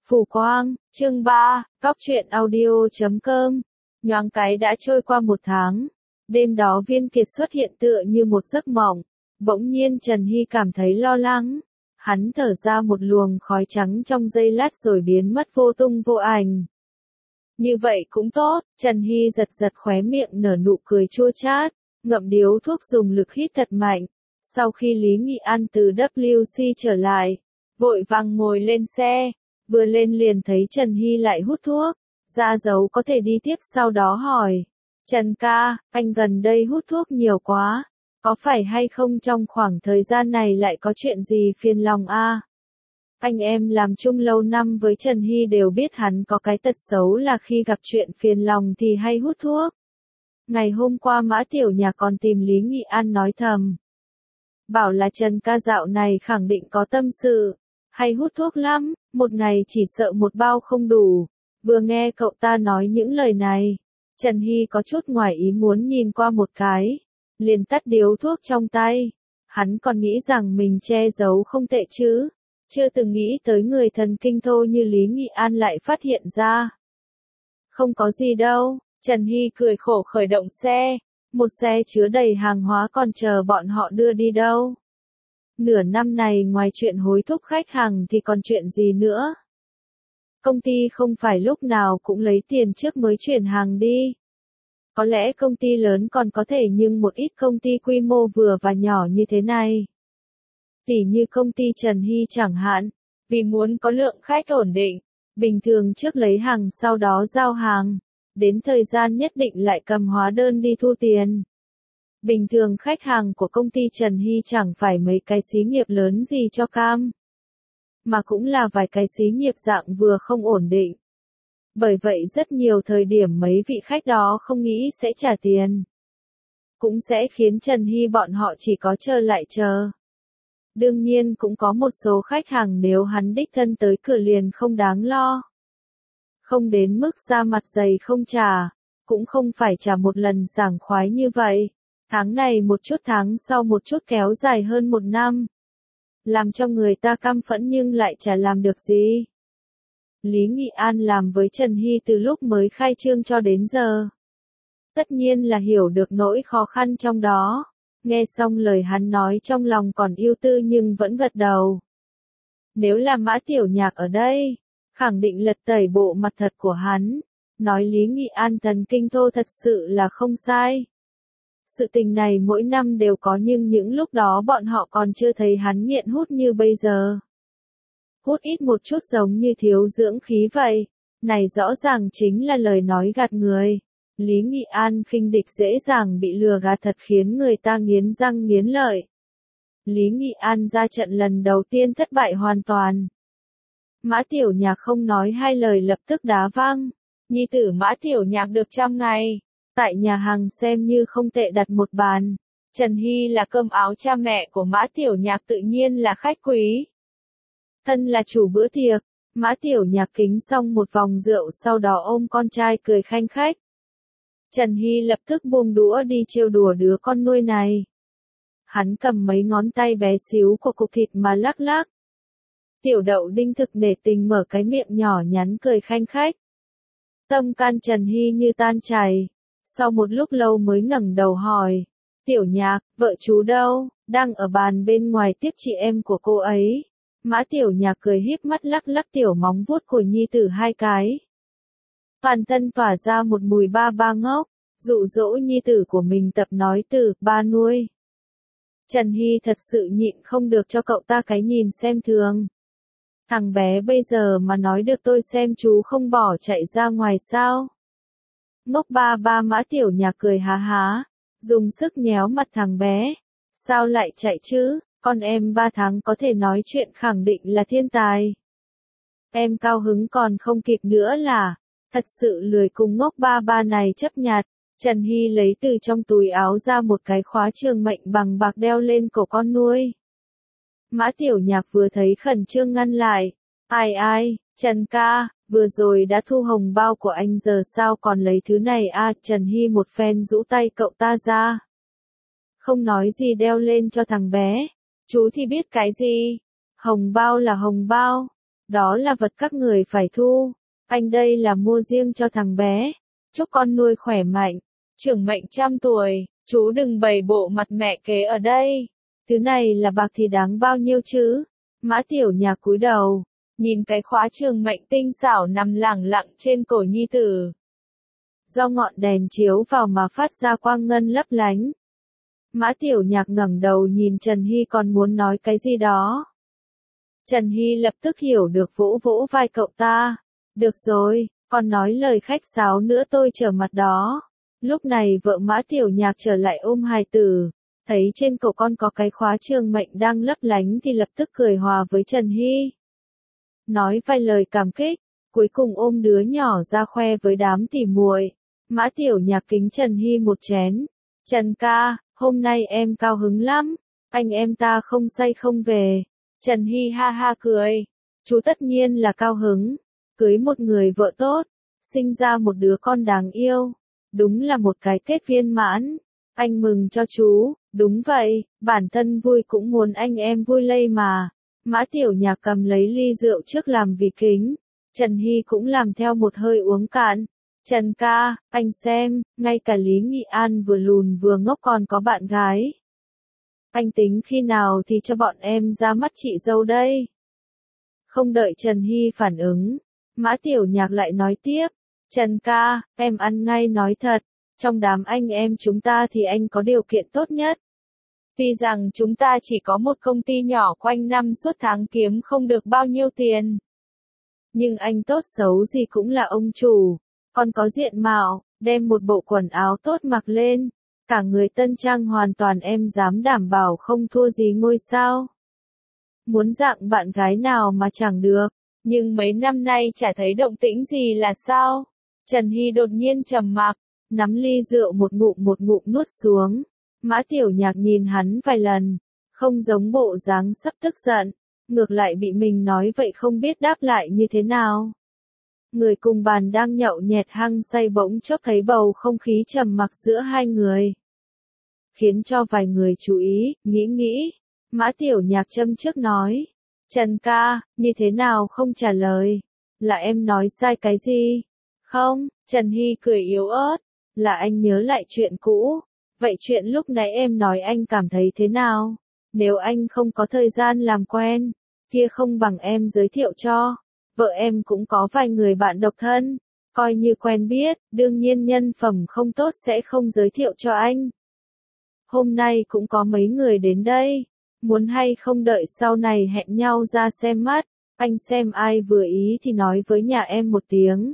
Phủ Quang, chương 3, Cóc truyện audio.com. Nhoáng cái đã trôi qua 1 tháng. Đêm đó Viên Kiệt xuất hiện tựa như một giấc mộng. Bỗng nhiên Trần Hy cảm thấy lo lắng. Hắn thở ra một luồng khói trắng trong giây lát rồi biến mất vô tung vô ảnh. Như vậy cũng tốt, Trần Hy giật giật khóe miệng nở nụ cười chua chát, ngậm điếu thuốc dùng lực hít thật mạnh. Sau khi Lý Nghị An từ WC trở lại, vội vàng ngồi lên xe, vừa lên liền thấy Trần Hy lại hút thuốc, ra dấu có thể đi tiếp sau đó hỏi. Trần ca, anh gần đây hút thuốc nhiều quá, có phải hay không trong khoảng thời gian này lại có chuyện gì phiền lòng a? Anh em làm chung lâu năm với Trần Hy đều biết hắn có cái tật xấu là khi gặp chuyện phiền lòng thì hay hút thuốc. Ngày hôm qua Mã Tiểu Nhạc còn tìm Lý Nghị An nói thầm. Bảo là Trần ca dạo này khẳng định có tâm sự, hay hút thuốc lắm, một ngày chỉ sợ một bao không đủ. Vừa nghe cậu ta nói những lời này, Trần Hy có chút ngoài ý muốn nhìn qua một cái, liền tắt điếu thuốc trong tay. Hắn còn nghĩ rằng mình che giấu không tệ chứ, chưa từng nghĩ tới người thần kinh thô như Lý Nghị An lại phát hiện ra. Không có gì đâu, Trần Hy cười khổ khởi động xe, một xe chứa đầy hàng hóa còn chờ bọn họ đưa đi đâu. Nửa năm này ngoài chuyện hối thúc khách hàng thì còn chuyện gì nữa? Công ty không phải lúc nào cũng lấy tiền trước mới chuyển hàng đi. Có lẽ công ty lớn còn có thể nhưng một ít công ty quy mô vừa và nhỏ như thế này. Tỉ như công ty Trần Hy chẳng hạn, vì muốn có lượng khách ổn định, bình thường trước lấy hàng sau đó giao hàng, đến thời gian nhất định lại cầm hóa đơn đi thu tiền. Bình thường khách hàng của công ty Trần Hy chẳng phải mấy cái xí nghiệp lớn gì cho cam, mà cũng là vài cái xí nghiệp dạng vừa không ổn định. Bởi vậy rất nhiều thời điểm mấy vị khách đó không nghĩ sẽ trả tiền, cũng sẽ khiến Trần Hy bọn họ chỉ có chờ lại chờ. Đương nhiên cũng có một số khách hàng nếu hắn đích thân tới cửa liền không đáng lo. Không đến mức ra mặt dày không trả, cũng không phải trả một lần sảng khoái như vậy. Tháng này một chút tháng sau một chút kéo dài hơn 1 năm. Làm cho người ta căm phẫn nhưng lại chả làm được gì. Lý Nghị An làm với Trần Hy từ lúc mới khai trương cho đến giờ. Tất nhiên là hiểu được nỗi khó khăn trong đó. Nghe xong lời hắn nói trong lòng còn ưu tư nhưng vẫn gật đầu. Nếu là Mã Tiểu Nhạc ở đây, khẳng định lật tẩy bộ mặt thật của hắn. Nói Lý Nghị An thần kinh thô thật sự là không sai. Sự tình này mỗi năm đều có nhưng những lúc đó bọn họ còn chưa thấy hắn nghiện hút như bây giờ. Hút ít một chút giống như thiếu dưỡng khí vậy. Này rõ ràng chính là lời nói gạt người. Lý Nghị An khinh địch dễ dàng bị lừa gạt thật khiến người ta nghiến răng nghiến lợi. Lý Nghị An ra trận lần đầu tiên thất bại hoàn toàn. Mã Tiểu Nhạc không nói hai lời lập tức đá văng. Nhi tử Mã Tiểu Nhạc được 100 ngày. Tại nhà hàng xem như không tệ đặt một bàn. Trần Hy là cơm áo cha mẹ của Mã Tiểu Nhạc tự nhiên là khách quý. Thân là chủ bữa tiệc, Mã Tiểu Nhạc kính xong một vòng rượu sau đó ôm con trai cười khanh khách. Trần Hy lập tức buông đũa đi trêu đùa đứa con nuôi này. Hắn cầm mấy ngón tay bé xíu của cục thịt mà lắc lắc. Tiểu Đậu Đinh thực nể tình mở cái miệng nhỏ nhắn cười khanh khách. Tâm can Trần Hy như tan chảy. Sau một lúc lâu mới ngẩng đầu hỏi. Tiểu Nhạc, vợ chú đâu? Đang ở bàn bên ngoài tiếp chị em của cô ấy. Mã Tiểu Nhạc cười híp mắt lắc lắc tiểu móng vuốt của nhi tử 2 cái. Toàn thân tỏa ra một mùi ba ba ngốc, dụ dỗ nhi tử của mình tập nói từ ba nuôi. Trần Hy thật sự nhịn không được cho cậu ta cái nhìn xem thường. Thằng bé bây giờ mà nói được tôi xem chú không bỏ chạy ra ngoài sao? Ngốc ba ba Mã Tiểu Nhạc cười há há, dùng sức nhéo mặt thằng bé. Sao lại chạy chứ, con em 3 tháng có thể nói chuyện khẳng định là thiên tài. Em cao hứng còn không kịp nữa là, thật sự lười cùng ngốc ba ba này chấp nhặt. Trần Hy lấy từ trong túi áo ra một cái khóa trường mệnh bằng bạc đeo lên cổ con nuôi. Mã Tiểu Nhạc vừa thấy khẩn trương ngăn lại. Ai, Trần ca, vừa rồi đã thu hồng bao của anh giờ sao còn lấy thứ này à? Trần Hy một phen rũ tay cậu ta ra. Không nói gì đeo lên cho thằng bé. Chú thì biết cái gì? Hồng bao là hồng bao. Đó là vật các người phải thu. Anh đây là mua riêng cho thằng bé. Chúc con nuôi khỏe mạnh. Trưởng mệnh 100 tuổi, chú đừng bày bộ mặt mẹ kế ở đây. Thứ này là bạc thì đáng bao nhiêu chứ? Mã Tiểu Nhạc cúi đầu, nhìn cái khóa trường mệnh tinh xảo nằm lẳng lặng trên cổ nhi tử. Do ngọn đèn chiếu vào mà phát ra quang ngân lấp lánh. Mã Tiểu Nhạc ngẩng đầu nhìn Trần Hy còn muốn nói cái gì đó. Trần Hy lập tức hiểu được, vỗ vỗ vai cậu ta. Được rồi, còn nói lời khách sáo nữa tôi trở mặt đó. Lúc này vợ Mã Tiểu Nhạc trở lại ôm hài tử. Thấy trên cổ con có cái khóa trường mệnh đang lấp lánh thì lập tức cười hòa với Trần Hy. Nói vài lời cảm kích, cuối cùng ôm đứa nhỏ ra khoe với đám tỉ muội. Mã Tiểu Nhạc kính Trần Hy một chén. Trần ca, hôm nay em cao hứng lắm, anh em ta không say không về. Trần Hy ha ha cười. Chú tất nhiên là cao hứng, cưới một người vợ tốt, sinh ra một đứa con đáng yêu. Đúng là một cái kết viên mãn. Anh mừng cho chú, đúng vậy, bản thân vui cũng muốn anh em vui lây mà. Mã Tiểu Nhạc cầm lấy ly rượu trước làm vì kính. Trần Hy cũng làm theo một hơi uống cạn. Trần ca, anh xem, ngay cả Lý Nghị An vừa lùn vừa ngốc còn có bạn gái. Anh tính khi nào thì cho bọn em ra mắt chị dâu đây? Không đợi Trần Hy phản ứng, Mã Tiểu Nhạc lại nói tiếp. Trần ca, em ăn ngay nói thật, trong đám anh em chúng ta thì anh có điều kiện tốt nhất. Tuy rằng chúng ta chỉ có một công ty nhỏ quanh năm suốt tháng kiếm không được bao nhiêu tiền. Nhưng anh tốt xấu gì cũng là ông chủ, còn có diện mạo, đem một bộ quần áo tốt mặc lên. Cả người tân trang hoàn toàn em dám đảm bảo không thua gì ngôi sao. Muốn dạng bạn gái nào mà chẳng được, nhưng mấy năm nay chả thấy động tĩnh gì là sao? Trần Hy đột nhiên trầm mặc, nắm ly rượu một ngụm nuốt xuống. Mã Tiểu Nhạc nhìn hắn vài lần, không giống bộ dáng sắp tức giận, ngược lại bị mình nói vậy không biết đáp lại như thế nào. Người cùng bàn đang nhậu nhẹt hăng say bỗng chốc thấy bầu không khí trầm mặc giữa hai người. Khiến cho vài người chú ý, nghĩ. Mã Tiểu Nhạc châm trước nói. Trần ca, như thế nào không trả lời? Là em nói sai cái gì? Không, Trần Hy cười yếu ớt. Là anh nhớ lại chuyện cũ. Vậy chuyện lúc nãy em nói anh cảm thấy thế nào? Nếu anh không có thời gian làm quen, kia không bằng em giới thiệu cho. Vợ em cũng có vài người bạn độc thân, coi như quen biết, đương nhiên nhân phẩm không tốt sẽ không giới thiệu cho anh. Hôm nay cũng có mấy người đến đây, muốn hay không đợi sau này hẹn nhau ra xem mắt, anh xem ai vừa ý thì nói với nhà em một tiếng.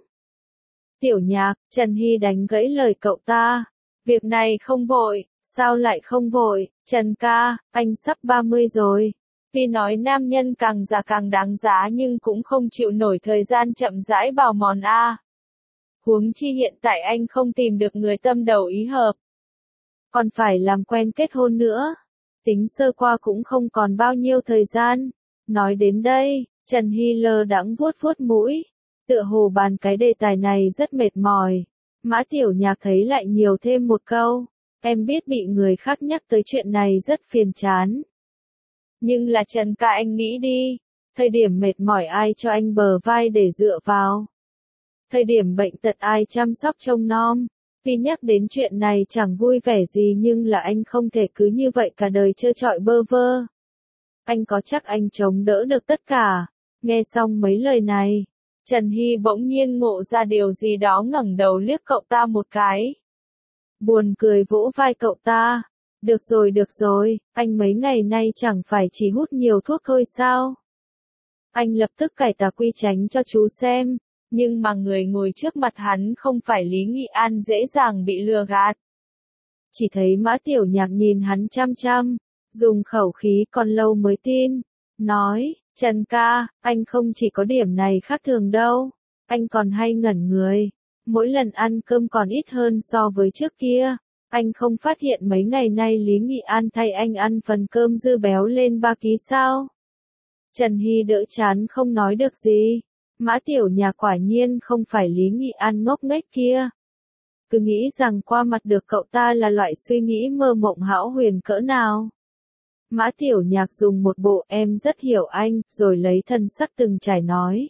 Tiểu Nhạc, Trần Hy đánh gãy lời cậu ta. Việc này không vội, sao lại không vội, Trần ca, anh sắp 30 rồi. Tuy nói nam nhân càng già càng đáng giá nhưng cũng không chịu nổi thời gian chậm rãi bào mòn a. Huống chi hiện tại anh không tìm được người tâm đầu ý hợp. Còn phải làm quen kết hôn nữa. Tính sơ qua cũng không còn bao nhiêu thời gian. Nói đến đây, Trần Hy lơ đãng vuốt mũi. Tựa hồ bàn cái đề tài này rất mệt mỏi. Mã Tiểu Nhạc thấy lại nhiều thêm một câu. Em biết bị người khác nhắc tới chuyện này rất phiền chán. Nhưng là Trần ca anh nghĩ đi. Thời điểm mệt mỏi ai cho anh bờ vai để dựa vào. Thời điểm bệnh tật ai chăm sóc trông nom. Vì nhắc đến chuyện này chẳng vui vẻ gì nhưng là anh không thể cứ như vậy cả đời trơ trọi bơ vơ. Anh có chắc anh chống đỡ được tất cả. Nghe xong mấy lời này, Trần Hy bỗng nhiên ngộ ra điều gì đó ngẩng đầu liếc cậu ta một cái. Buồn cười vỗ vai cậu ta. Được rồi, anh mấy ngày nay chẳng phải chỉ hút nhiều thuốc thôi sao? Anh lập tức cải tà quy tránh cho chú xem. Nhưng mà người ngồi trước mặt hắn không phải Lý Nghị An dễ dàng bị lừa gạt. Chỉ thấy Mã Tiểu Nhạc nhìn hắn chăm chăm, dùng khẩu khí còn lâu mới tin. Nói, Trần ca, anh không chỉ có điểm này khác thường đâu. Anh còn hay ngẩn người. Mỗi lần ăn cơm còn ít hơn so với trước kia. Anh không phát hiện mấy ngày nay Lý Nghị An thay anh ăn phần cơm dư béo lên 3 ký sao? Trần Hy đỡ chán không nói được gì. Mã Tiểu Nhạc quả nhiên không phải Lý Nghị An ngốc nghếch kia. Cứ nghĩ rằng qua mặt được cậu ta là loại suy nghĩ mơ mộng hão huyền cỡ nào. Mã Tiểu Nhạc dùng một bộ em rất hiểu anh, rồi lấy thân sắc từng trải nói.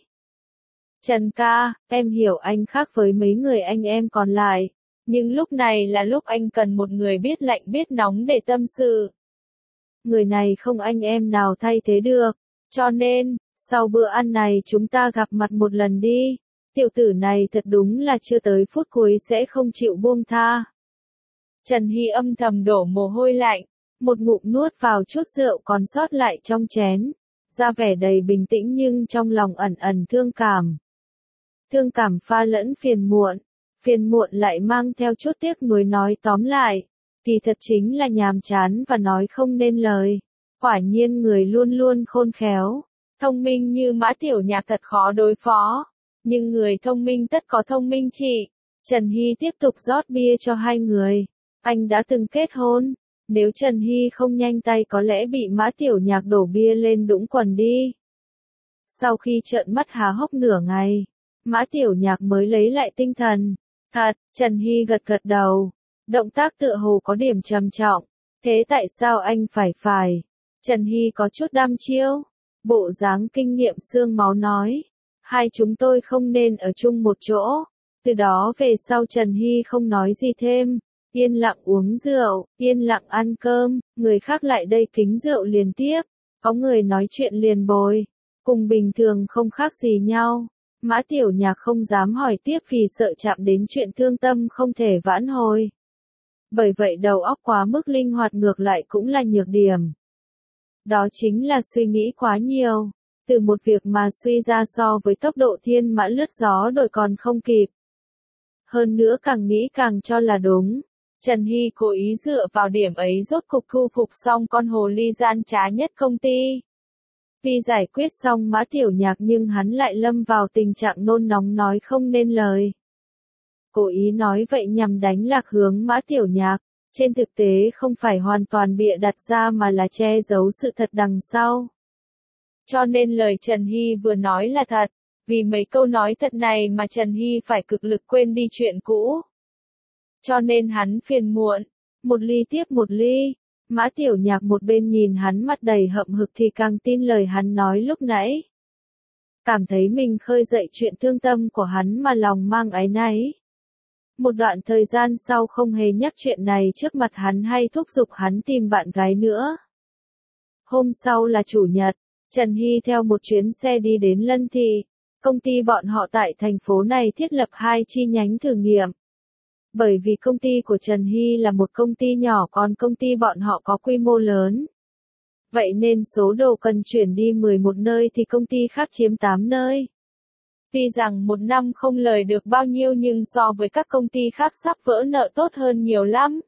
Trần ca, em hiểu anh khác với mấy người anh em còn lại, nhưng lúc này là lúc anh cần một người biết lạnh biết nóng để tâm sự. Người này không anh em nào thay thế được, cho nên, sau bữa ăn này chúng ta gặp mặt một lần đi. Tiểu tử này thật đúng là chưa tới phút cuối sẽ không chịu buông tha. Trần Hy âm thầm đổ mồ hôi lạnh, một ngụm nuốt vào chút rượu còn sót lại trong chén, ra vẻ đầy bình tĩnh nhưng trong lòng ẩn ẩn thương cảm. Thương cảm pha lẫn phiền muộn lại mang theo chút tiếc nuối, nói tóm lại, thì thật chính là nhàm chán và nói không nên lời. Quả nhiên người luôn luôn khôn khéo, thông minh như Mã Tiểu Nhạc thật khó đối phó, nhưng người thông minh tất có thông minh trị. Trần Hy tiếp tục rót bia cho hai người. Anh đã từng kết hôn, nếu Trần Hy không nhanh tay có lẽ bị Mã Tiểu Nhạc đổ bia lên đũng quần đi. Sau khi trợn mắt há hốc nửa ngày, Mã Tiểu Nhạc mới lấy lại tinh thần. Thật, Trần Hy gật gật đầu. Động tác tựa hồ có điểm trầm trọng. Thế tại sao anh phải? Trần Hy có chút đăm chiêu. Bộ dáng kinh nghiệm xương máu nói. Hai chúng tôi không nên ở chung một chỗ. Từ đó về sau Trần Hy không nói gì thêm. Yên lặng uống rượu, yên lặng ăn cơm, người khác lại đây kính rượu liền tiếp. Có người nói chuyện liền bồi. Cùng bình thường không khác gì nhau. Mã Tiểu Nhạc không dám hỏi tiếp vì sợ chạm đến chuyện thương tâm không thể vãn hồi. Bởi vậy đầu óc quá mức linh hoạt ngược lại cũng là nhược điểm. Đó chính là suy nghĩ quá nhiều, từ một việc mà suy ra so với tốc độ thiên mã lướt gió đổi còn không kịp. Hơn nữa càng nghĩ càng cho là đúng. Trần Hy cố ý dựa vào điểm ấy rốt cục thu phục xong con hồ ly gian trá nhất công ty. Vì giải quyết xong Mã Tiểu Nhạc nhưng hắn lại lâm vào tình trạng nôn nóng nói không nên lời. Cố ý nói vậy nhằm đánh lạc hướng Mã Tiểu Nhạc, trên thực tế không phải hoàn toàn bịa đặt ra mà là che giấu sự thật đằng sau. Cho nên lời Trần Hy vừa nói là thật, vì mấy câu nói thật này mà Trần Hy phải cực lực quên đi chuyện cũ. Cho nên hắn phiền muộn, một ly tiếp một ly. Mã Tiểu Nhạc một bên nhìn hắn mặt đầy hậm hực thì càng tin lời hắn nói lúc nãy. Cảm thấy mình khơi dậy chuyện thương tâm của hắn mà lòng mang áy náy. Một đoạn thời gian sau không hề nhắc chuyện này trước mặt hắn hay thúc giục hắn tìm bạn gái nữa. Hôm sau là chủ nhật, Trần Hy theo một chuyến xe đi đến Lân Thị. Công ty bọn họ tại thành phố này thiết lập 2 chi nhánh thử nghiệm. Bởi vì công ty của Trần Hy là một công ty nhỏ còn công ty bọn họ có quy mô lớn. Vậy nên số đồ cần chuyển đi 11 nơi thì công ty khác chiếm 8 nơi. Tuy rằng một năm không lời được bao nhiêu nhưng so với các công ty khác sắp vỡ nợ tốt hơn nhiều lắm.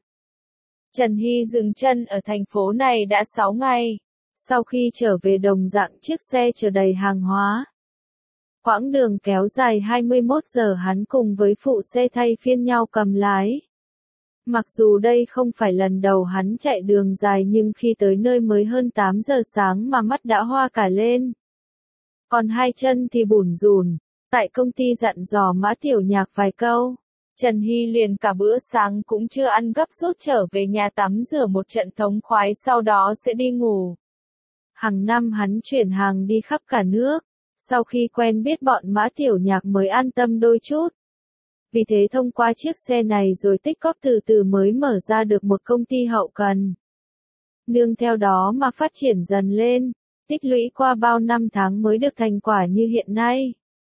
Trần Hy dừng chân ở thành phố này đã 6 ngày. Sau khi trở về đồng dạng chiếc xe chở đầy hàng hóa. Quãng đường kéo dài 21 giờ hắn cùng với phụ xe thay phiên nhau cầm lái. Mặc dù đây không phải lần đầu hắn chạy đường dài nhưng khi tới nơi mới hơn 8 giờ sáng mà mắt đã hoa cả lên. Còn hai chân thì bủn rủn, tại công ty dặn dò Mã Tiểu Nhạc vài câu. Trần Hy liền cả bữa sáng cũng chưa ăn gấp rút trở về nhà tắm rửa một trận thống khoái sau đó sẽ đi ngủ. Hàng năm hắn chuyển hàng đi khắp cả nước. Sau khi quen biết bọn Mã Tiểu Nhạc mới an tâm đôi chút. Vì thế thông qua chiếc xe này rồi tích góp từ từ mới mở ra được một công ty hậu cần. Nương theo đó mà phát triển dần lên, tích lũy qua bao năm tháng mới được thành quả như hiện nay.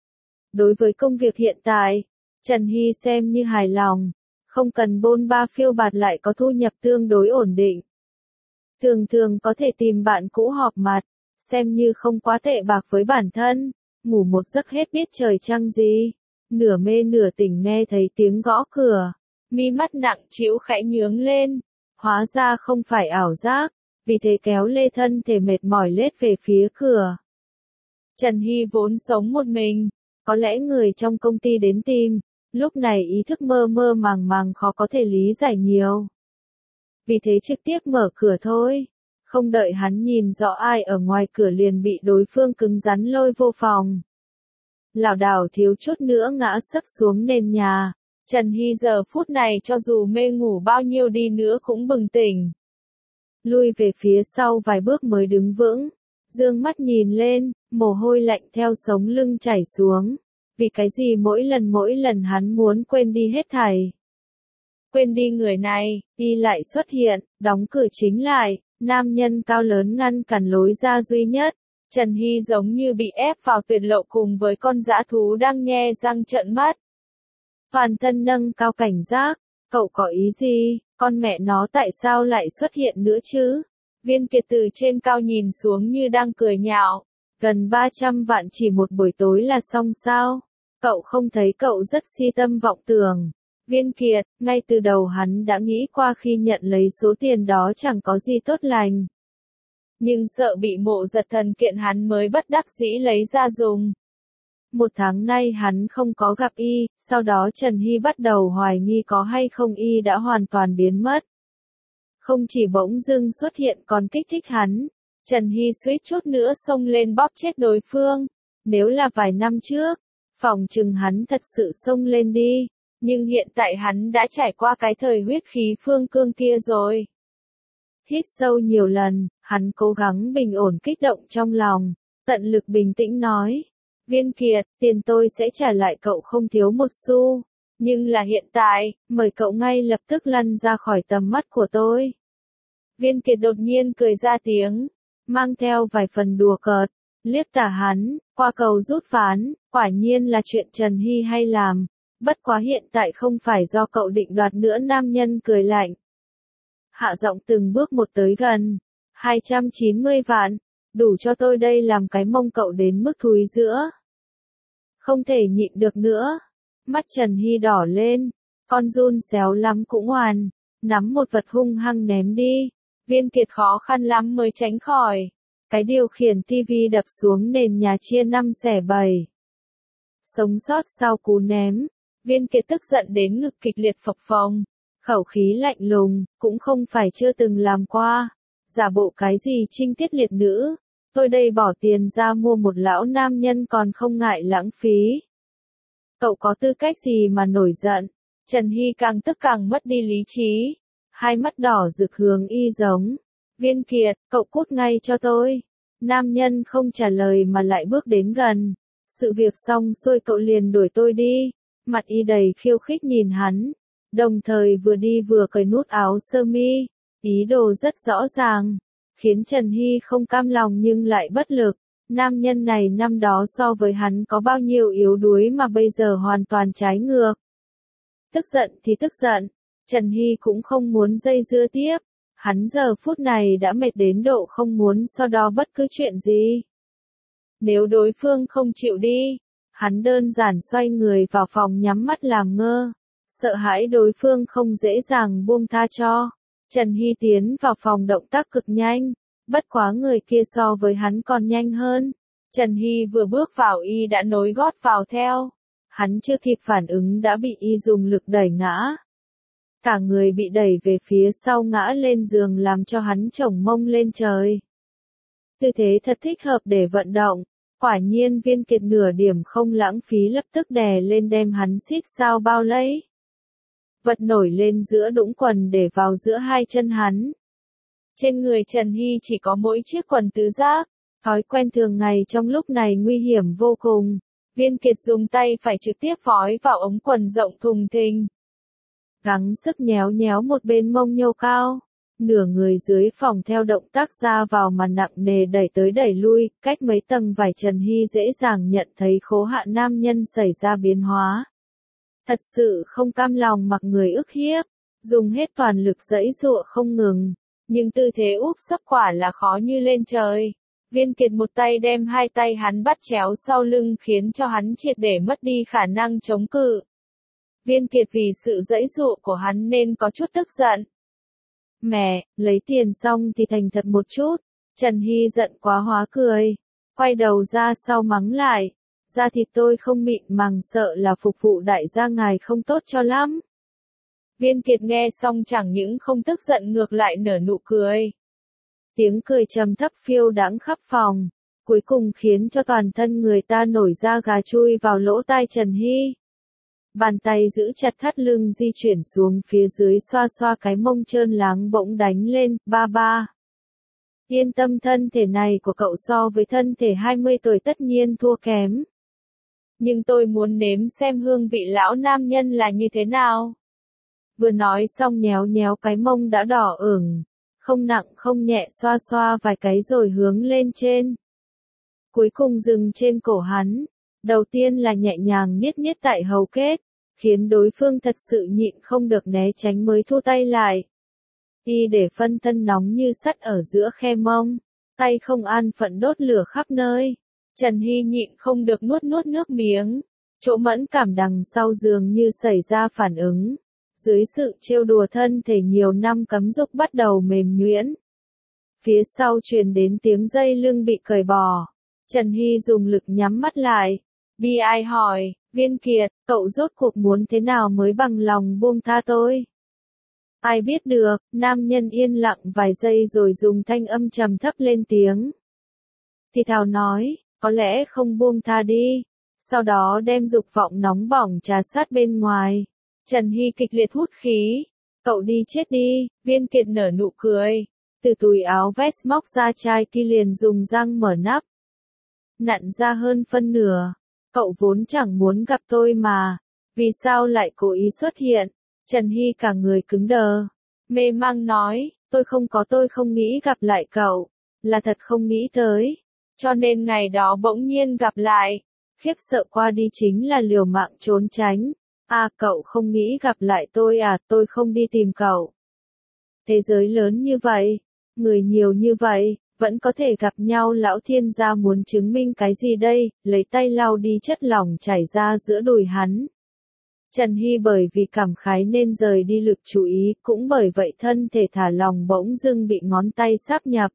Đối với công việc hiện tại, Trần Hy xem như hài lòng, không cần bôn ba phiêu bạt lại có thu nhập tương đối ổn định. Thường thường có thể tìm bạn cũ họp mặt. Xem như không quá tệ bạc với bản thân, ngủ một giấc hết biết trời trăng gì. Nửa mê nửa tỉnh nghe thấy tiếng gõ cửa, mi mắt nặng trĩu khẽ nhướng lên, hóa ra không phải ảo giác, vì thế kéo lê thân thể mệt mỏi lết về phía cửa. Trần Hy vốn sống một mình, có lẽ người trong công ty đến tìm, lúc này ý thức mơ mơ màng màng khó có thể lý giải nhiều. Vì thế trực tiếp mở cửa thôi. Không đợi hắn nhìn rõ ai ở ngoài cửa liền bị đối phương cứng rắn lôi vô phòng. Lảo đảo thiếu chút nữa ngã sấp xuống nền nhà. Trần Hy giờ phút này cho dù mê ngủ bao nhiêu đi nữa cũng bừng tỉnh. lui về phía sau vài bước mới đứng vững. Dương mắt nhìn lên, mồ hôi lạnh theo sống lưng chảy xuống. Vì cái gì mỗi lần hắn muốn quên đi hết thảy. Quên đi người này, y lại xuất hiện, đóng cửa chính lại, nam nhân cao lớn ngăn cản lối ra duy nhất. Trần Hy giống như bị ép vào tuyệt lộ cùng với con dã thú đang nhe răng trợn mắt. Toàn thân nâng cao cảnh giác, cậu có ý gì, con mẹ nó tại sao lại xuất hiện nữa chứ? Viên Kiệt từ trên cao nhìn xuống như đang cười nhạo, gần 300 vạn chỉ một buổi tối là xong sao? Cậu không thấy cậu rất si tâm vọng tưởng. Viên Kiệt, ngay từ đầu hắn đã nghĩ qua khi nhận lấy số tiền đó chẳng có gì tốt lành. Nhưng sợ bị Mộ Giật Thần kiện hắn mới bất đắc dĩ lấy ra dùng. 1 tháng nay hắn không có gặp y, sau đó Trần Hy bắt đầu hoài nghi có hay không y đã hoàn toàn biến mất. Không chỉ bỗng dưng xuất hiện còn kích thích hắn, Trần Hy suýt chút nữa xông lên bóp chết đối phương. Nếu là vài năm trước, phỏng chừng hắn thật sự xông lên đi, nhưng hiện tại hắn đã trải qua cái thời huyết khí phương cương kia rồi. Hít sâu nhiều lần, hắn cố gắng bình ổn kích động trong lòng, tận lực bình tĩnh nói. Viên Kiệt, tiền tôi sẽ trả lại cậu không thiếu một xu. Nhưng là hiện tại, mời cậu ngay lập tức lăn ra khỏi tầm mắt của tôi. Viên Kiệt đột nhiên cười ra tiếng, mang theo vài phần đùa cợt, liếc tả hắn, qua cầu rút ván, quả nhiên là chuyện Trần Hy hay làm. Bất quá hiện tại không phải do cậu định đoạt nữa. Nam nhân cười lạnh. Hạ giọng từng bước một tới gần. 290 vạn, đủ cho tôi đây làm cái mông cậu đến mức thúi giữa. Không thể nhịn được nữa. Mắt Trần Hy đỏ lên, con run xéo lắm cũng hoàn, nắm một vật hung hăng ném đi. Viên Kiệt khó khăn lắm mới tránh khỏi. Cái điều khiển tivi đập xuống nền nhà chia 5 xẻ 7. Sống sót sau cú ném, Viên Kiệt tức giận đến ngực kịch liệt phập phồng, khẩu khí lạnh lùng, cũng không phải chưa từng làm qua. Giả bộ cái gì trinh tiết liệt nữ, tôi đây bỏ tiền ra mua một lão nam nhân còn không ngại lãng phí. Cậu có tư cách gì mà nổi giận? Trần Hy càng tức càng mất đi lý trí, hai mắt đỏ rực hướng y giống. Viên Kiệt, cậu cút ngay cho tôi. Nam nhân không trả lời mà lại bước đến gần. Sự việc xong xuôi cậu liền đuổi tôi đi. Mặt y đầy khiêu khích nhìn hắn, đồng thời vừa đi vừa cởi nút áo sơ mi, ý đồ rất rõ ràng, khiến Trần Hy không cam lòng nhưng lại bất lực. Nam nhân này năm đó so với hắn có bao nhiêu yếu đuối mà bây giờ hoàn toàn trái ngược. Tức giận thì tức giận, Trần Hy cũng không muốn dây dưa tiếp, hắn giờ phút này đã mệt đến độ không muốn so đo bất cứ chuyện gì. Nếu đối phương không chịu đi, hắn đơn giản xoay người vào phòng nhắm mắt làm ngơ, sợ hãi đối phương không dễ dàng buông tha cho. Trần Hy tiến vào phòng động tác cực nhanh, bất quá người kia so với hắn còn nhanh hơn. Trần Hy vừa bước vào y đã nối gót vào theo. Hắn chưa kịp phản ứng đã bị y dùng lực đẩy ngã. Cả người bị đẩy về phía sau ngã lên giường làm cho hắn chổng mông lên trời. Tư thế thật thích hợp để vận động. Quả nhiên Viên Kiệt nửa điểm không lãng phí lập tức đè lên đem hắn xít sao bao lấy. Vật nổi lên giữa đũng quần để vào giữa hai chân hắn. Trên người Trần Hy chỉ có mỗi chiếc quần tứ giác, thói quen thường ngày trong lúc này nguy hiểm vô cùng. Viên Kiệt dùng tay phải trực tiếp vói vào ống quần rộng thùng thình. Gắng sức nhéo nhéo một bên mông nhô cao. Nửa người dưới phòng theo động tác ra vào mà nặng nề đẩy tới đẩy lui, cách mấy tầng vải Trần Hy dễ dàng nhận thấy khố hạ nam nhân xảy ra biến hóa. Thật sự không cam lòng mặc người ức hiếp, dùng hết toàn lực giãy giụa không ngừng, nhưng tư thế úp sấp quả là khó như lên trời. Viên Kiệt một tay đem hai tay hắn bắt chéo sau lưng khiến cho hắn triệt để mất đi khả năng chống cự. Viên Kiệt vì sự giãy giụa của hắn nên có chút tức giận. Mẹ, lấy tiền xong thì thành thật một chút. Trần Hy giận quá hóa cười, quay đầu ra sau mắng lại. Da thịt tôi không mịn màng sợ là phục vụ đại gia ngài không tốt cho lắm. Viên Kiệt nghe xong chẳng những không tức giận ngược lại nở nụ cười. Tiếng cười trầm thấp phiêu đãng khắp phòng, cuối cùng khiến cho toàn thân người ta nổi da gà chui vào lỗ tai Trần Hy. Bàn tay giữ chặt thắt lưng di chuyển xuống phía dưới xoa xoa cái mông trơn láng bỗng đánh lên, ba ba. Yên tâm, thân thể này của cậu so với thân thể 20 tuổi tất nhiên thua kém. Nhưng tôi muốn nếm xem hương vị lão nam nhân là như thế nào. Vừa nói xong nhéo nhéo cái mông đã đỏ ửng, không nặng không nhẹ xoa xoa vài cái rồi hướng lên trên. Cuối cùng dừng trên cổ hắn, đầu tiên là nhẹ nhàng niết niết tại hầu kết, khiến đối phương thật sự nhịn không được né tránh mới thu tay lại. Y để phân thân nóng như sắt ở giữa khe mông, tay không an phận đốt lửa khắp nơi. Trần Hy nhịn không được nuốt nuốt nước miếng, chỗ mẫn cảm đằng sau dường như xảy ra phản ứng. Dưới sự trêu đùa thân thể nhiều năm cấm dục bắt đầu mềm nhuyễn. Phía sau truyền đến tiếng dây lưng bị cởi bỏ. Trần Hy dùng lực nhắm mắt lại. Bi ai hỏi, Viên Kiệt, cậu rốt cuộc muốn thế nào mới bằng lòng buông tha tôi? Ai biết được, nam nhân yên lặng vài giây rồi dùng thanh âm trầm thấp lên tiếng. Thì thào nói, có lẽ không buông tha đi. Sau đó đem dục vọng nóng bỏng trà sát bên ngoài. Trần Hy kịch liệt hút khí. Cậu đi chết đi, Viên Kiệt nở nụ cười. Từ túi áo vest móc ra chai kia liền dùng răng mở nắp. Nặn ra hơn phân nửa. Cậu vốn chẳng muốn gặp tôi mà. Vì sao lại cố ý xuất hiện? Trần Hy cả người cứng đờ. Mê mang nói, tôi không nghĩ gặp lại cậu. Là thật không nghĩ tới. Cho nên ngày đó bỗng nhiên gặp lại. Khiếp sợ qua đi chính là liều mạng trốn tránh. À, cậu không nghĩ gặp lại tôi à, tôi không đi tìm cậu. Thế giới lớn như vậy, người nhiều như vậy, vẫn có thể gặp nhau. Lão thiên gia muốn chứng minh cái gì đây? Lấy tay lau đi chất lỏng chảy ra giữa đùi hắn. Trần Hy bởi vì cảm khái nên rời đi lực chú ý, cũng bởi vậy thân thể thả lòng bỗng dưng bị ngón tay sáp nhập.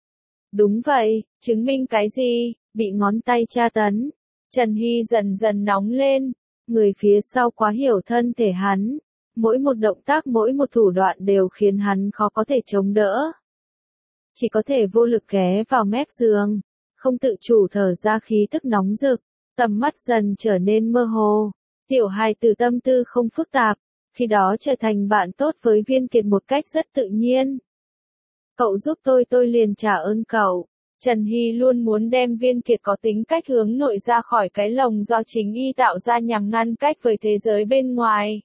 Đúng vậy, chứng minh cái gì? Bị ngón tay tra tấn. Trần Hy dần dần nóng lên. Người phía sau quá hiểu thân thể hắn. Mỗi một động tác mỗi một thủ đoạn đều khiến hắn khó có thể chống đỡ. Chỉ có thể vô lực ghé vào mép giường. Không tự chủ thở ra khí tức nóng rực. Tầm mắt dần trở nên mơ hồ. Tiểu hài tử tâm tư không phức tạp. Khi đó trở thành bạn tốt với Viên Kiệt một cách rất tự nhiên. Cậu giúp tôi liền trả ơn cậu. Trần Hy luôn muốn đem Viên Kiệt có tính cách hướng nội ra khỏi cái lồng do chính y tạo ra nhằm ngăn cách với thế giới bên ngoài.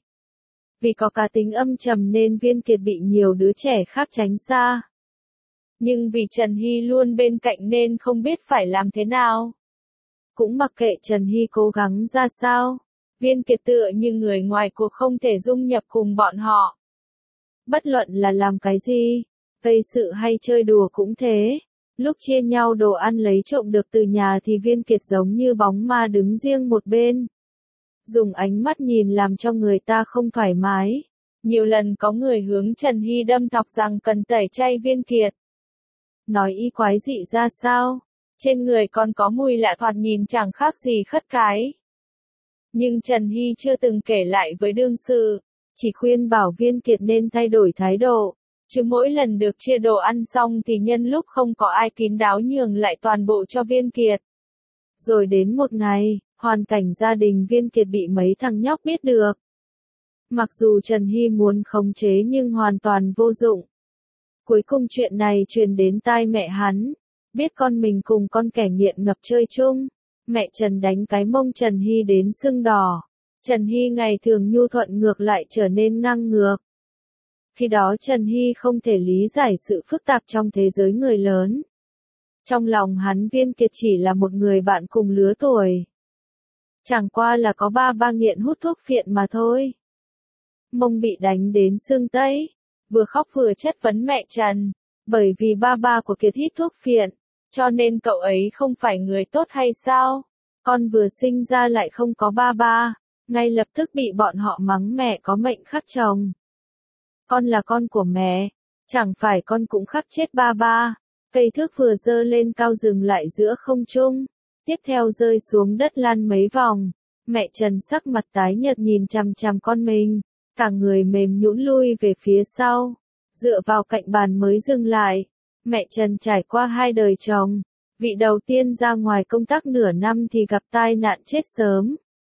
Vì có cá tính âm trầm nên Viên Kiệt bị nhiều đứa trẻ khác tránh xa. Nhưng vì Trần Hy luôn bên cạnh nên không biết phải làm thế nào. Cũng mặc kệ Trần Hy cố gắng ra sao, Viên Kiệt tựa như người ngoài cuộc không thể dung nhập cùng bọn họ. Bất luận là làm cái gì, gây sự hay chơi đùa cũng thế. Lúc chia nhau đồ ăn lấy trộm được từ nhà thì Viên Kiệt giống như bóng ma đứng riêng một bên. Dùng ánh mắt nhìn làm cho người ta không thoải mái. Nhiều lần có người hướng Trần Hy đâm thọc rằng cần tẩy chay Viên Kiệt. Nói y quái dị ra sao? Trên người còn có mùi lạ thoạt nhìn chẳng khác gì khất cái. Nhưng Trần Hy chưa từng kể lại với đương sự, chỉ khuyên bảo Viên Kiệt nên thay đổi thái độ. Chứ mỗi lần được chia đồ ăn xong thì nhân lúc không có ai kín đáo nhường lại toàn bộ cho Viên Kiệt. Rồi đến một ngày, hoàn cảnh gia đình Viên Kiệt bị mấy thằng nhóc biết được. Mặc dù Trần Hy muốn khống chế nhưng hoàn toàn vô dụng. Cuối cùng chuyện này truyền đến tai mẹ hắn. Biết con mình cùng con kẻ nghiện ngập chơi chung. Mẹ Trần đánh cái mông Trần Hy đến sưng đỏ. Trần Hy ngày thường nhu thuận ngược lại trở nên ngang ngược. Khi đó Trần Hy không thể lý giải sự phức tạp trong thế giới người lớn. Trong lòng hắn Viên Kiệt chỉ là một người bạn cùng lứa tuổi. Chẳng qua là có ba nghiện hút thuốc phiện mà thôi. Mông bị đánh đến sưng tấy. Vừa khóc vừa chất vấn mẹ Trần. Bởi vì ba của Kiệt hít thuốc phiện. Cho nên cậu ấy không phải người tốt hay sao? Con vừa sinh ra lại không có ba. Ngay lập tức bị bọn họ mắng mẹ có mệnh khắc chồng. Con là con của mẹ, chẳng phải con cũng khắc chết ba. Cây thước vừa giơ lên cao dừng lại giữa không trung, tiếp theo rơi xuống đất lăn mấy vòng. Mẹ Trần sắc mặt tái nhợt nhìn chằm chằm con mình, cả người mềm nhũn lui về phía sau, dựa vào cạnh bàn mới dừng lại. Mẹ Trần trải qua 2 đời chồng, vị đầu tiên ra ngoài công tác nửa năm thì gặp tai nạn chết sớm.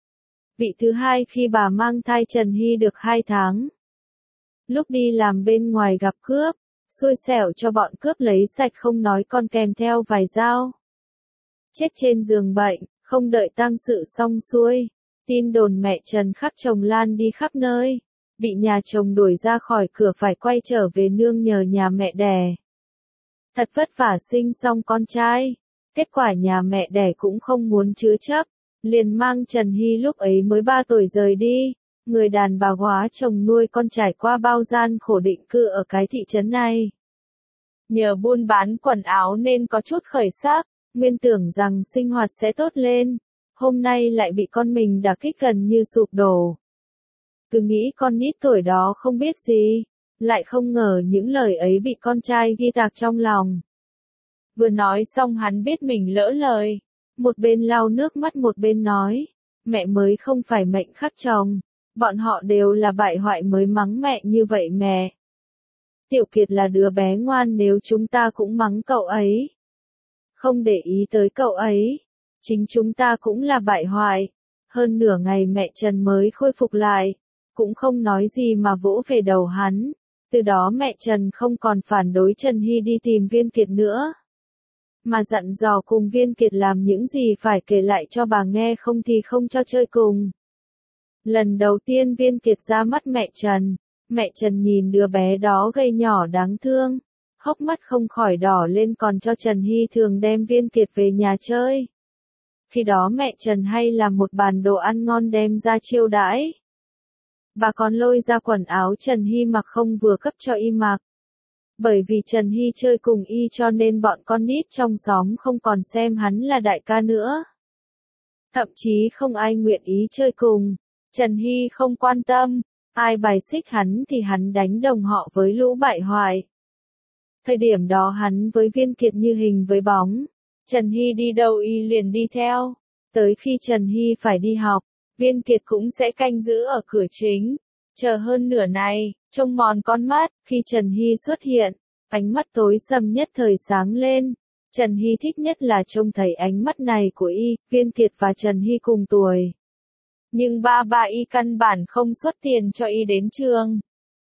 Vị thứ hai khi bà mang thai Trần Hy được 2 tháng. Lúc đi làm bên ngoài gặp cướp, xui xẻo cho bọn cướp lấy sạch không nói còn kèm theo vài dao. Chết trên giường bệnh, không đợi tang sự xong xuôi. Tin đồn mẹ Trần khắc chồng lan đi khắp nơi. Bị nhà chồng đuổi ra khỏi cửa phải quay trở về nương nhờ nhà mẹ đẻ. Thật vất vả sinh xong con trai. Kết quả nhà mẹ đẻ cũng không muốn chứa chấp. Liền mang Trần Hy lúc ấy mới 3 tuổi rời đi. Người đàn bà hóa chồng nuôi con trải qua bao gian khổ định cư ở cái thị trấn này. Nhờ buôn bán quần áo nên có chút khởi sắc, nguyên tưởng rằng sinh hoạt sẽ tốt lên. Hôm nay lại bị con mình đả kích gần như sụp đổ. Cứ nghĩ con nít tuổi đó không biết gì, lại không ngờ những lời ấy bị con trai ghi tạc trong lòng. Vừa nói xong hắn biết mình lỡ lời. Một bên lau nước mắt một bên nói, mẹ mới không phải mệnh khắc chồng. Bọn họ đều là bại hoại mới mắng mẹ như vậy mẹ. Tiểu Kiệt là đứa bé ngoan nếu chúng ta cũng mắng cậu ấy. Không để ý tới cậu ấy. Chính chúng ta cũng là bại hoại. Hơn nửa ngày mẹ Trần mới khôi phục lại. Cũng không nói gì mà vỗ về đầu hắn. Từ đó mẹ Trần không còn phản đối Trần Hy đi tìm Viên Kiệt nữa. Mà dặn dò cùng Viên Kiệt làm những gì phải kể lại cho bà nghe không thì không cho chơi cùng. Lần đầu tiên Viên Kiệt ra mắt mẹ Trần nhìn đứa bé đó gầy nhỏ đáng thương, hốc mắt không khỏi đỏ lên còn cho Trần Hy thường đem Viên Kiệt về nhà chơi. Khi đó mẹ Trần hay làm một bàn đồ ăn ngon đem ra chiêu đãi. Bà còn lôi ra quần áo Trần Hy mặc không vừa cấp cho y mặc. Bởi vì Trần Hy chơi cùng y cho nên bọn con nít trong xóm không còn xem hắn là đại ca nữa. Thậm chí không ai nguyện ý chơi cùng. Trần Hy không quan tâm, ai bài xích hắn thì hắn đánh đồng họ với lũ bại hoại. Thời điểm đó hắn với Viên Kiệt như hình với bóng. Trần Hy đi đâu y liền đi theo. Tới khi Trần Hy phải đi học, Viên Kiệt cũng sẽ canh giữ ở cửa chính. Chờ hơn nửa này, trông mòn con mắt, khi Trần Hy xuất hiện, ánh mắt tối sầm nhất thời sáng lên. Trần Hy thích nhất là trông thấy ánh mắt này của y, Viên Kiệt và Trần Hy cùng tuổi. Nhưng ba y căn bản không xuất tiền cho y đến trường.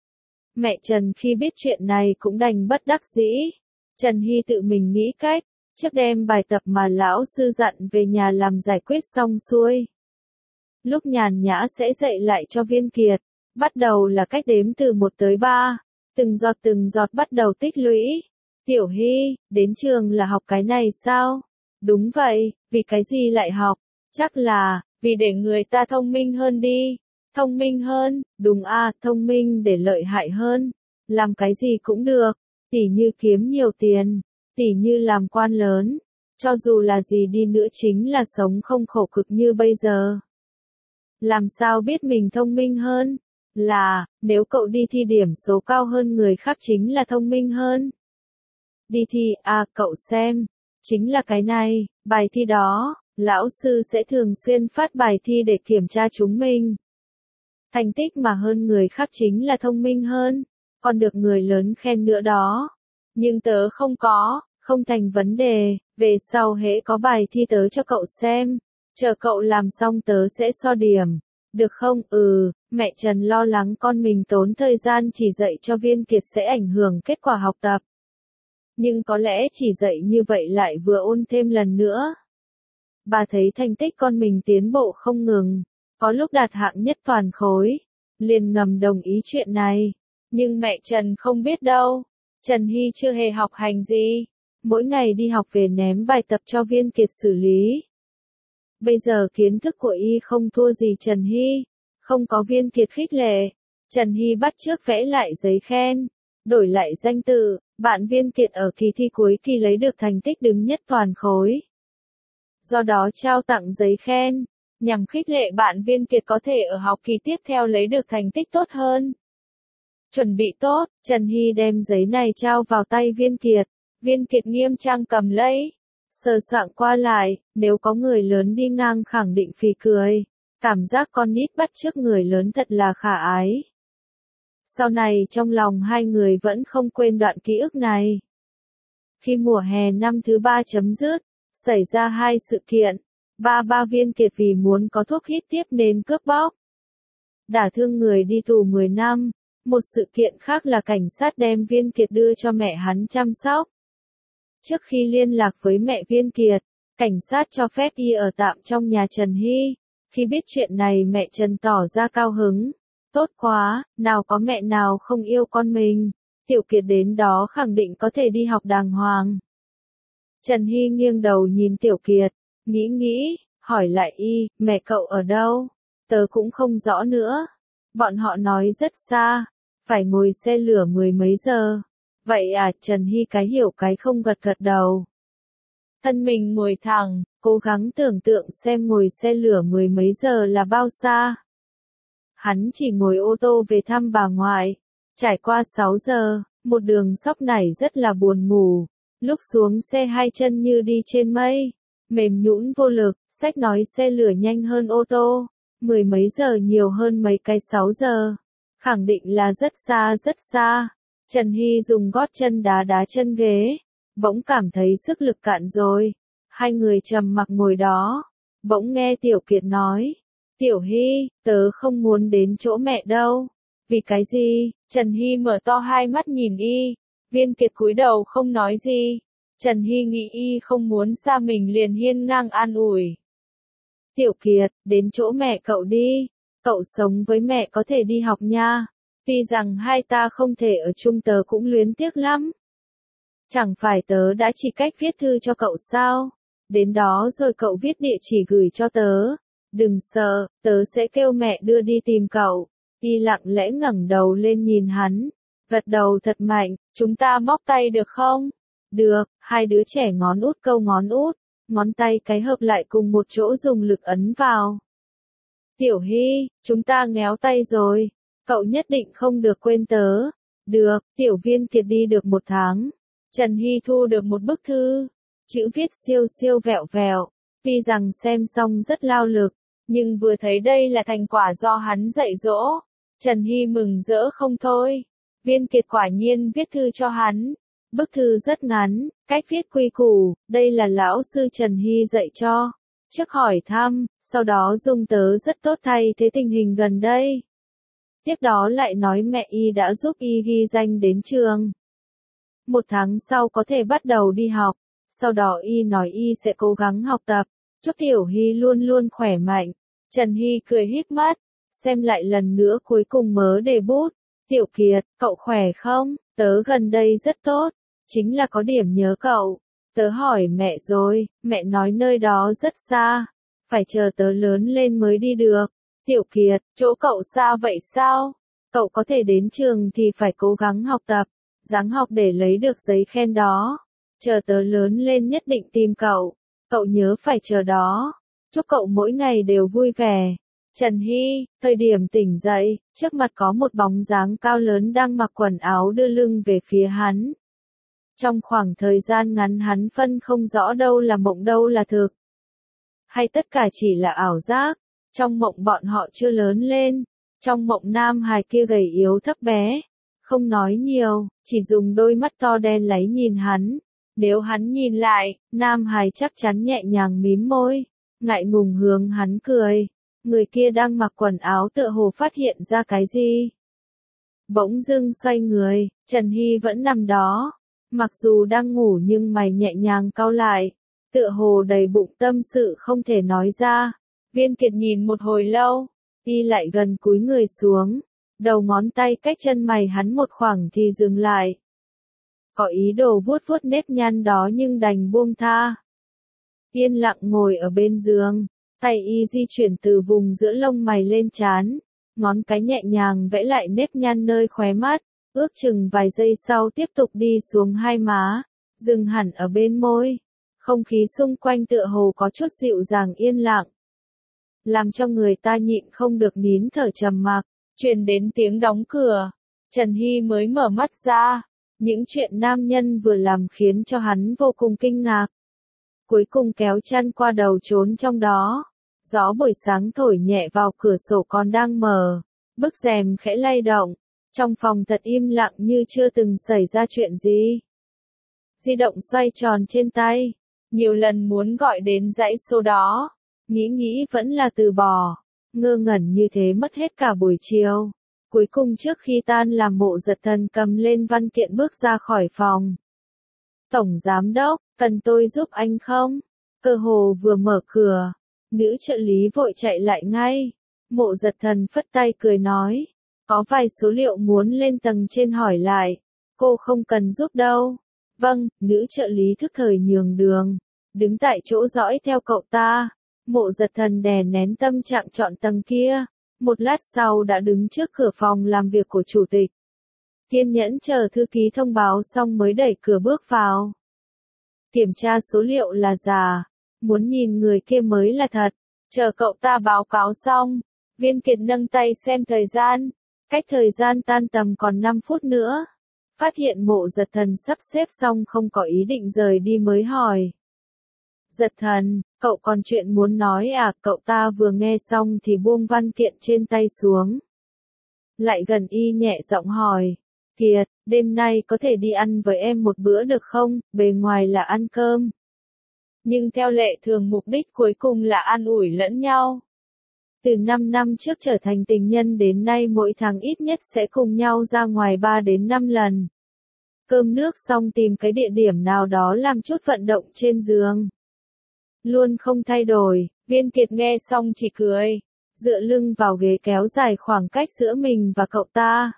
Mẹ Trần khi biết chuyện này cũng đành bất đắc dĩ. Trần Hy tự mình nghĩ cách, trước đem bài tập mà lão sư dặn về nhà làm giải quyết xong xuôi. Lúc nhàn nhã sẽ dạy lại cho Viên Kiệt, bắt đầu là cách đếm từ 1 tới 3, từng giọt bắt đầu tích lũy. Tiểu Hy, đến trường là học cái này sao? Đúng vậy, vì cái gì lại học? Chắc là, vì để người ta thông minh hơn đi. Thông minh hơn, đúng à, thông minh để lợi hại hơn. Làm cái gì cũng được, tỉ như kiếm nhiều tiền, tỉ như làm quan lớn. Cho dù là gì đi nữa chính là sống không khổ cực như bây giờ. Làm sao biết mình thông minh hơn? Là, nếu cậu đi thi điểm số cao hơn người khác chính là thông minh hơn. Đi thi, à, cậu xem. Chính là cái này, bài thi đó, lão sư sẽ thường xuyên phát bài thi để kiểm tra chúng mình. Thành tích mà hơn người khác chính là thông minh hơn, còn được người lớn khen nữa đó. Nhưng tớ không có, không thành vấn đề, về sau hễ có bài thi tớ cho cậu xem, chờ cậu làm xong tớ sẽ so điểm. Được không? Mẹ Trần lo lắng con mình tốn thời gian chỉ dạy cho Viên Kiệt sẽ ảnh hưởng kết quả học tập. Nhưng có lẽ chỉ dạy như vậy lại vừa ôn thêm lần nữa. Bà thấy thành tích con mình tiến bộ không ngừng, có lúc đạt hạng nhất toàn khối, liền ngầm đồng ý chuyện này. Nhưng mẹ Trần không biết đâu, Trần Hy chưa hề học hành gì, mỗi ngày đi học về ném bài tập cho Viên Kiệt xử lý. Bây giờ kiến thức của y không thua gì Trần Hy, không có Viên Kiệt khích lệ, Trần Hy bắt chước vẽ lại giấy khen, đổi lại danh tự, bạn Viên Kiệt ở kỳ thi cuối kỳ lấy được thành tích đứng nhất toàn khối. Do đó trao tặng giấy khen, nhằm khích lệ bạn Viên Kiệt có thể ở học kỳ tiếp theo lấy được thành tích tốt hơn. Chuẩn bị tốt, Trần Hy đem giấy này trao vào tay Viên Kiệt. Viên Kiệt nghiêm trang cầm lấy, sờ soạng qua lại, nếu có người lớn đi ngang khẳng định phì cười. Cảm giác con nít bắt chước người lớn thật là khả ái. Sau này trong lòng hai người vẫn không quên đoạn ký ức này. Khi mùa hè năm thứ 3 chấm dứt, xảy ra hai sự kiện. Ba Viên Kiệt vì muốn có thuốc hít tiếp nên cướp bóc. Đả thương người đi tù 10 năm. Một sự kiện khác là cảnh sát đem Viên Kiệt đưa cho mẹ hắn chăm sóc. Trước khi liên lạc với mẹ Viên Kiệt, cảnh sát cho phép y ở tạm trong nhà Trần Hy. Khi biết chuyện này mẹ Trần tỏ ra cao hứng. Tốt quá, nào có mẹ nào không yêu con mình. Tiểu Kiệt đến đó khẳng định có thể đi học đàng hoàng. Trần Hy nghiêng đầu nhìn Tiểu Kiệt, nghĩ, hỏi lại y, mẹ cậu ở đâu? Tớ cũng không rõ nữa. Bọn họ nói rất xa, phải ngồi xe lửa mười mấy giờ. Vậy à, Trần Hy cái hiểu cái không gật đầu. Thân mình ngồi thẳng, cố gắng tưởng tượng xem ngồi xe lửa mười mấy giờ là bao xa. Hắn chỉ ngồi ô tô về thăm bà ngoại. Trải qua 6 giờ, một đường sóc nảy rất là buồn ngủ. Lúc xuống xe hai chân như đi trên mây, mềm nhũn vô lực, sách nói xe lửa nhanh hơn ô tô. Mười mấy giờ nhiều hơn mấy cái 6 giờ. Khẳng định là rất xa rất xa. Trần Hy dùng gót chân đá chân ghế. Bỗng cảm thấy sức lực cạn rồi. Hai người trầm mặc ngồi đó. Bỗng nghe Tiểu Kiệt nói. Tiểu Hy, tớ không muốn đến chỗ mẹ đâu. Vì cái gì? Trần Hy mở to hai mắt nhìn y. Viên Kiệt cúi đầu không nói gì. Trần Hy nghĩ y không muốn xa mình liền hiên ngang an ủi. Tiểu Kiệt, đến chỗ mẹ cậu đi. Cậu sống với mẹ có thể đi học nha. Tuy rằng hai ta không thể ở chung tớ cũng luyến tiếc lắm. Chẳng phải tớ đã chỉ cách viết thư cho cậu sao? Đến đó rồi cậu viết địa chỉ gửi cho tớ. Đừng sợ, tớ sẽ kêu mẹ đưa đi tìm cậu. Y lặng lẽ ngẩng đầu lên nhìn hắn. Gật đầu thật mạnh, chúng ta móc tay được không? Được, hai đứa trẻ ngón út câu ngón út. Ngón tay cái hợp lại cùng một chỗ dùng lực ấn vào. Tiểu Hy, chúng ta ngéo tay rồi. Cậu nhất định không được quên tớ. Được, Tiểu Viên Kiệt đi được 1 tháng. Trần Hy thu được một bức thư. Chữ viết siêu siêu vẹo vẹo. Tuy rằng xem xong rất lao lực, nhưng vừa thấy đây là thành quả do hắn dạy dỗ. Trần Hy mừng rỡ không thôi. Viên Kiệt quả nhiên viết thư cho hắn. Bức thư rất ngắn, cách viết quy củ, đây là lão sư Trần Hy dạy cho. Trước hỏi thăm, sau đó dùng tớ rất tốt thay thế tình hình gần đây. Tiếp đó lại nói mẹ y đã giúp y ghi danh đến trường. 1 tháng sau có thể bắt đầu đi học. Sau đó y nói y sẽ cố gắng học tập. Chúc Tiểu Hy luôn luôn khỏe mạnh. Trần Hy cười híp mắt, xem lại lần nữa cuối cùng mớ để bút. Tiểu Kiệt, cậu khỏe không? Tớ gần đây rất tốt. Chính là có điểm nhớ cậu. Tớ hỏi mẹ rồi, mẹ nói nơi đó rất xa. Phải chờ tớ lớn lên mới đi được. Tiểu Kiệt, chỗ cậu xa vậy sao? Cậu có thể đến trường thì phải cố gắng học tập. Ráng học để lấy được giấy khen đó. Chờ tớ lớn lên nhất định tìm cậu. Cậu nhớ phải chờ đó. Chúc cậu mỗi ngày đều vui vẻ. Trần Hy, thời điểm tỉnh dậy, trước mặt có một bóng dáng cao lớn đang mặc quần áo đưa lưng về phía hắn. Trong khoảng thời gian ngắn hắn phân không rõ đâu là mộng đâu là thực. Hay tất cả chỉ là ảo giác. Trong mộng bọn họ chưa lớn lên. Trong mộng nam hài kia gầy yếu thấp bé. Không nói nhiều, chỉ dùng đôi mắt to đen láy nhìn hắn. Nếu hắn nhìn lại, nam hài chắc chắn nhẹ nhàng mím môi. Ngại ngùng hướng hắn cười. Người kia đang mặc quần áo tựa hồ phát hiện ra cái gì. Bỗng dưng xoay người, Trần Hy vẫn nằm đó. Mặc dù đang ngủ nhưng mày nhẹ nhàng cau lại. Tựa hồ đầy bụng tâm sự không thể nói ra. Viên Kiệt nhìn một hồi lâu, y lại gần cúi người xuống. Đầu ngón tay cách chân mày hắn một khoảng thì dừng lại. Có ý đồ vuốt vuốt nếp nhăn đó nhưng đành buông tha. Yên lặng ngồi ở bên giường, tay y di chuyển từ vùng giữa lông mày lên trán, ngón cái nhẹ nhàng vẽ lại nếp nhăn nơi khóe mắt, ước chừng vài giây sau tiếp tục đi xuống hai má, dừng hẳn ở bên môi. Không khí xung quanh tựa hồ có chút dịu dàng yên lặng, làm cho người ta nhịn không được nín thở trầm mặc. Truyền đến tiếng đóng cửa, Trần Hy mới mở mắt ra. Những chuyện nam nhân vừa làm khiến cho hắn vô cùng kinh ngạc. Cuối cùng kéo chăn qua đầu trốn trong đó. Gió buổi sáng thổi nhẹ vào cửa sổ còn đang mở. Bức rèm khẽ lay động. Trong phòng thật im lặng như chưa từng xảy ra chuyện gì. Di động xoay tròn trên tay. Nhiều lần muốn gọi đến dãy số đó. Nghĩ vẫn là từ bỏ. Ngơ ngẩn như thế mất hết cả buổi chiều. Cuối cùng trước khi tan làm Mộ Giật Thần cầm lên văn kiện bước ra khỏi phòng. Tổng giám đốc, cần tôi giúp anh không? Cơ hồ vừa mở cửa, nữ trợ lý vội chạy lại ngay. Mộ Giật Thần phất tay cười nói, có vài số liệu muốn lên tầng trên hỏi lại, cô không cần giúp đâu. Vâng, nữ trợ lý thức thời nhường đường, đứng tại chỗ dõi theo cậu ta. Mộ Giật Thần đè nén tâm trạng chọn tầng kia, một lát sau đã đứng trước cửa phòng làm việc của chủ tịch. Kiên nhẫn chờ thư ký thông báo xong mới đẩy cửa bước vào. Kiểm tra số liệu là giả, muốn nhìn người kia mới là thật. Chờ cậu ta báo cáo xong, Viên Kiệt nâng tay xem thời gian, cách thời gian tan tầm còn 5 phút nữa. Phát hiện Mộ Giật Thần sắp xếp xong không có ý định rời đi mới hỏi. Giật Thần, cậu còn chuyện muốn nói à? Cậu ta vừa nghe xong thì buông văn kiện trên tay xuống. Lại gần y nhẹ giọng hỏi. Kiệt, đêm nay có thể đi ăn với em một bữa được không? Bề ngoài là ăn cơm. Nhưng theo lệ thường mục đích cuối cùng là an ủi lẫn nhau. Từ 5 năm trước trở thành tình nhân đến nay mỗi tháng ít nhất sẽ cùng nhau ra ngoài 3 đến 5 lần. Cơm nước xong tìm cái địa điểm nào đó làm chút vận động trên giường. Luôn không thay đổi, Viên Kiệt nghe xong chỉ cười, dựa lưng vào ghế kéo dài khoảng cách giữa mình và cậu ta.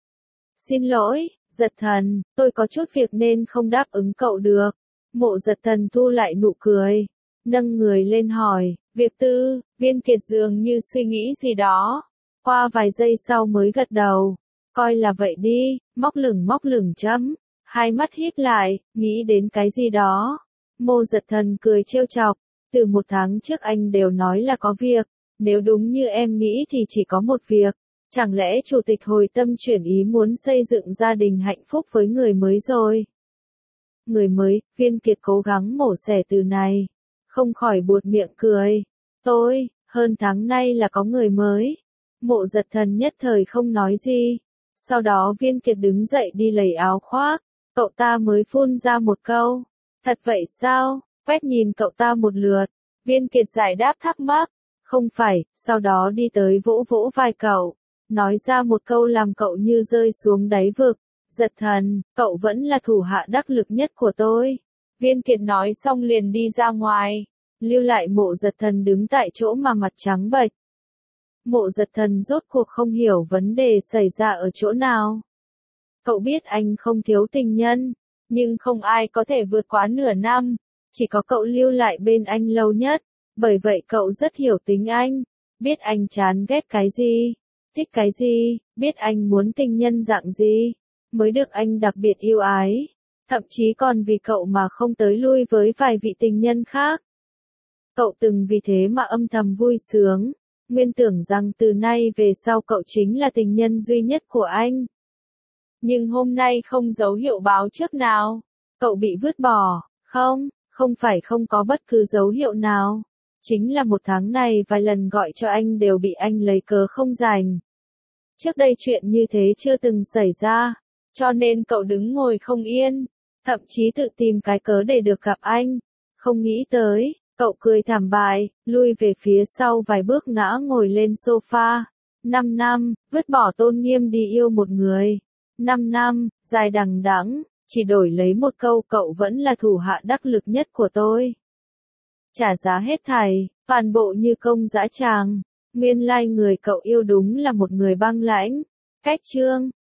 Xin lỗi, Giật Thần, tôi có chút việc nên không đáp ứng cậu được. Mộ Giật Thần thu lại nụ cười, nâng người lên hỏi, việc tư, Viên Kiệt dường như suy nghĩ gì đó. Qua vài giây sau mới gật đầu, coi là vậy đi, móc lửng chấm, hai mắt híp lại, nghĩ đến cái gì đó. Mộ Giật Thần cười trêu chọc, từ 1 tháng trước anh đều nói là có việc, nếu đúng như em nghĩ thì chỉ có một việc. Chẳng lẽ chủ tịch hồi tâm chuyển ý muốn xây dựng gia đình hạnh phúc với người mới rồi? Người mới, Viên Kiệt cố gắng mổ xẻ từ này, không khỏi buột miệng cười. Tôi, hơn tháng nay là có người mới. Mộ Giật Thần nhất thời không nói gì. Sau đó Viên Kiệt đứng dậy đi lấy áo khoác, cậu ta mới phun ra một câu. Thật vậy sao? Quét nhìn cậu ta một lượt, Viên Kiệt giải đáp thắc mắc. Không phải, sau đó đi tới vỗ vỗ vai cậu. Nói ra một câu làm cậu như rơi xuống đáy vực. Giật Thần, cậu vẫn là thủ hạ đắc lực nhất của tôi. Viên Kiệt nói xong liền đi ra ngoài, lưu lại Mộ Giật Thần đứng tại chỗ mà mặt trắng bệch. Mộ Giật Thần rốt cuộc không hiểu vấn đề xảy ra ở chỗ nào. Cậu biết anh không thiếu tình nhân, nhưng không ai có thể vượt quá nửa năm, chỉ có cậu lưu lại bên anh lâu nhất, bởi vậy cậu rất hiểu tính anh, biết anh chán ghét cái gì, thích cái gì, biết anh muốn tình nhân dạng gì, mới được anh đặc biệt yêu ái, thậm chí còn vì cậu mà không tới lui với vài vị tình nhân khác. Cậu từng vì thế mà âm thầm vui sướng, nguyên tưởng rằng từ nay về sau cậu chính là tình nhân duy nhất của anh. Nhưng hôm nay không dấu hiệu báo trước nào, cậu bị vứt bỏ, không phải không có bất cứ dấu hiệu nào. Chính là 1 tháng này vài lần gọi cho anh đều bị anh lấy cớ không rảnh. Trước đây chuyện như thế chưa từng xảy ra, cho nên cậu đứng ngồi không yên, thậm chí tự tìm cái cớ để được gặp anh. Không nghĩ tới, cậu cười thảm bại, lui về phía sau vài bước ngã ngồi lên sofa. 5 năm, vứt bỏ tôn nghiêm đi yêu một người. 5 năm, dài đằng đẵng, chỉ đổi lấy một câu cậu vẫn là thủ hạ đắc lực nhất của tôi. Trả giá hết thảy, toàn bộ như công dã tràng. Nguyên lai người cậu yêu đúng là một người băng lãnh. Cách chương